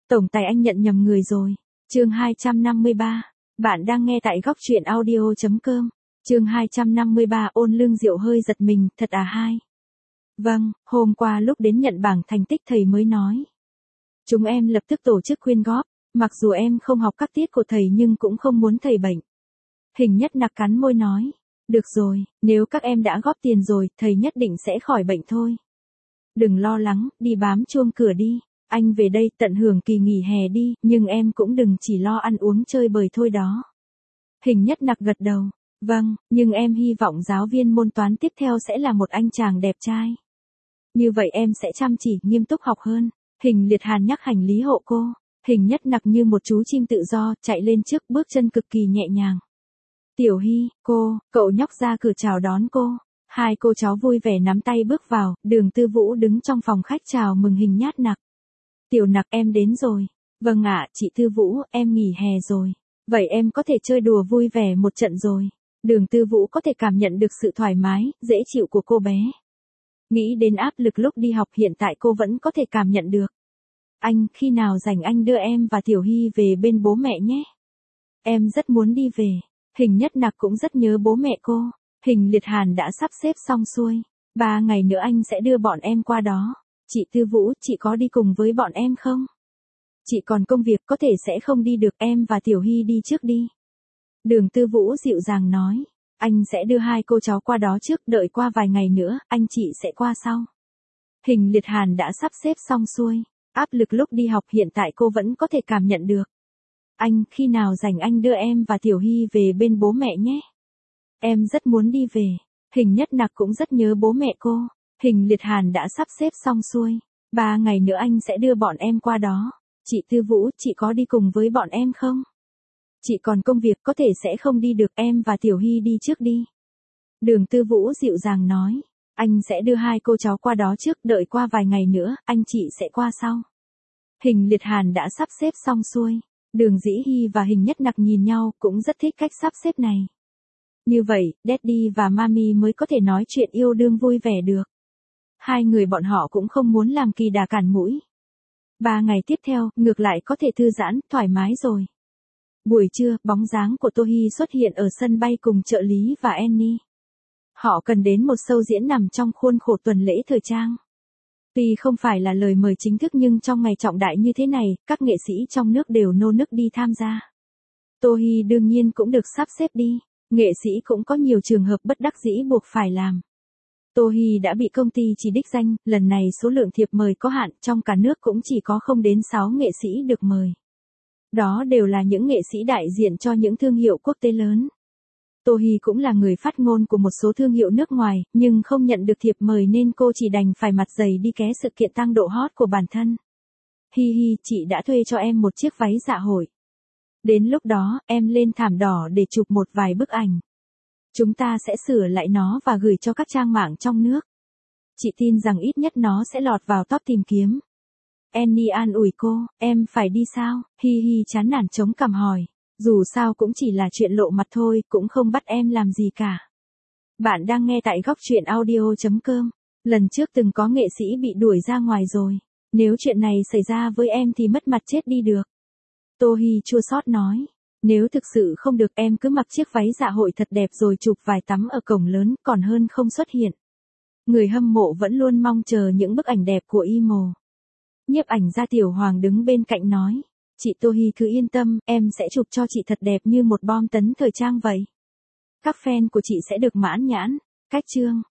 Tổng tài anh nhận nhầm người rồi. Chương 253. Bạn đang nghe tại góc truyện audio.com. Chương 253 ôn lương diệu hơi giật mình, thật à hai? Vâng, hôm qua lúc đến nhận bảng thành tích thầy mới nói. Chúng em lập tức tổ chức quyên góp, mặc dù em không học các tiết của thầy nhưng cũng không muốn thầy bệnh. Hình Nhất Nặc cắn môi nói. Được rồi, nếu các em đã góp tiền rồi, thầy nhất định sẽ khỏi bệnh thôi. Đừng lo lắng, đi bám chuông cửa đi. Anh về đây tận hưởng kỳ nghỉ hè đi, nhưng em cũng đừng chỉ lo ăn uống chơi bời thôi đó. Hình Nhất Nặc gật đầu. Vâng, nhưng em hy vọng giáo viên môn toán tiếp theo sẽ là một anh chàng đẹp trai. Như vậy em sẽ chăm chỉ, nghiêm túc học hơn. Hình Liệt Hàn nhắc hành lý hộ cô. Hình Nhất Nặc như một chú chim tự do, chạy lên trước, bước chân cực kỳ nhẹ nhàng. Tiểu Hy, cậu nhóc ra cửa chào đón cô. Hai cô cháu vui vẻ nắm tay bước vào, Đường Tư Vũ đứng trong phòng khách chào mừng Hình Nhất Nặc. Tiểu Nặc em đến rồi. Vâng ạ, chị Tư Vũ, em nghỉ hè rồi. Vậy em có thể chơi đùa vui vẻ một trận rồi. Đường Tư Vũ có thể cảm nhận được sự thoải mái, dễ chịu của cô bé. Nghĩ đến áp lực lúc đi học hiện tại cô vẫn có thể cảm nhận được. Anh, khi nào rảnh anh đưa em và Tiểu Hy về bên bố mẹ nhé. Em rất muốn đi về. Hình Nhất Nặc cũng rất nhớ bố mẹ cô. Hình Liệt Hàn đã sắp xếp xong xuôi. 3 ngày nữa anh sẽ đưa bọn em qua đó. Chị Tư Vũ, chị có đi cùng với bọn em không? Chị còn công việc có thể sẽ không đi được, em và Tiểu Hy đi trước đi. Đường Tư Vũ dịu dàng nói. Anh sẽ đưa hai cô cháu qua đó trước, đợi qua vài ngày nữa, anh chị sẽ qua sau. Hình Liệt Hàn đã sắp xếp xong xuôi. Áp lực lúc đi học hiện tại cô vẫn có thể cảm nhận được. Anh, khi nào rảnh anh đưa em và Tiểu Hy về bên bố mẹ nhé. Em rất muốn đi về. Hình Nhất Nặc cũng rất nhớ bố mẹ cô. Hình Liệt Hàn đã sắp xếp xong xuôi. 3 ngày nữa anh sẽ đưa bọn em qua đó. Chị Tư Vũ, chị có đi cùng với bọn em không? Chị còn công việc có thể sẽ không đi được, em và Tiểu Hy đi trước đi. Đường Tư Vũ dịu dàng nói. Anh sẽ đưa hai cô cháu qua đó trước, đợi qua vài ngày nữa, anh chị sẽ qua sau. Hình Liệt Hàn đã sắp xếp xong xuôi. Đường Dĩ Hy và Hình Nhất Nặc nhìn nhau, cũng rất thích cách sắp xếp này. Như vậy, Daddy và Mami mới có thể nói chuyện yêu đương vui vẻ được. Hai người bọn họ cũng không muốn làm kỳ đà cản mũi. 3 ngày tiếp theo, ngược lại có thể thư giãn, thoải mái rồi. Buổi trưa, bóng dáng của Tô Hy xuất hiện ở sân bay cùng trợ lý và Annie. Họ cần đến một show diễn nằm trong khuôn khổ tuần lễ thời trang. Tuy không phải là lời mời chính thức nhưng trong ngày trọng đại như thế này, các nghệ sĩ trong nước đều nô nức đi tham gia. Tô Hy đương nhiên cũng được sắp xếp đi. Nghệ sĩ cũng có nhiều trường hợp bất đắc dĩ buộc phải làm. Tô Hy đã bị công ty chỉ đích danh, lần này số lượng thiệp mời có hạn, trong cả nước cũng chỉ có không đến 6 nghệ sĩ được mời. Đó đều là những nghệ sĩ đại diện cho những thương hiệu quốc tế lớn. Tô Hy cũng là người phát ngôn của một số thương hiệu nước ngoài, nhưng không nhận được thiệp mời nên cô chỉ đành phải mặt dày đi ké sự kiện tăng độ hot của bản thân. Hi hi, chị đã thuê cho em một chiếc váy dạ hội. Đến lúc đó, em lên thảm đỏ để chụp một vài bức ảnh. Chúng ta sẽ sửa lại nó và gửi cho các trang mạng trong nước. Chị tin rằng ít nhất nó sẽ lọt vào top tìm kiếm. Annie an ủi cô, em phải đi sao? Hi hi chán nản chống cằm hỏi. Dù sao cũng chỉ là chuyện lộ mặt thôi, cũng không bắt em làm gì cả. Bạn đang nghe tại góc truyện audio.com. Lần trước từng có nghệ sĩ bị đuổi ra ngoài rồi. Nếu chuyện này xảy ra với em thì mất mặt chết đi được. Tô Hy chua xót nói. Nếu thực sự không được em cứ mặc chiếc váy dạ hội thật đẹp rồi chụp vài tấm ở cổng lớn, còn hơn không xuất hiện. Người hâm mộ vẫn luôn mong chờ những bức ảnh đẹp của Imo. Nhiếp ảnh gia Tiểu Hoàng đứng bên cạnh nói. Chị Tô Hy cứ yên tâm, em sẽ chụp cho chị thật đẹp như một bom tấn thời trang vậy. Các fan của chị sẽ được mãn nhãn. Cách chương.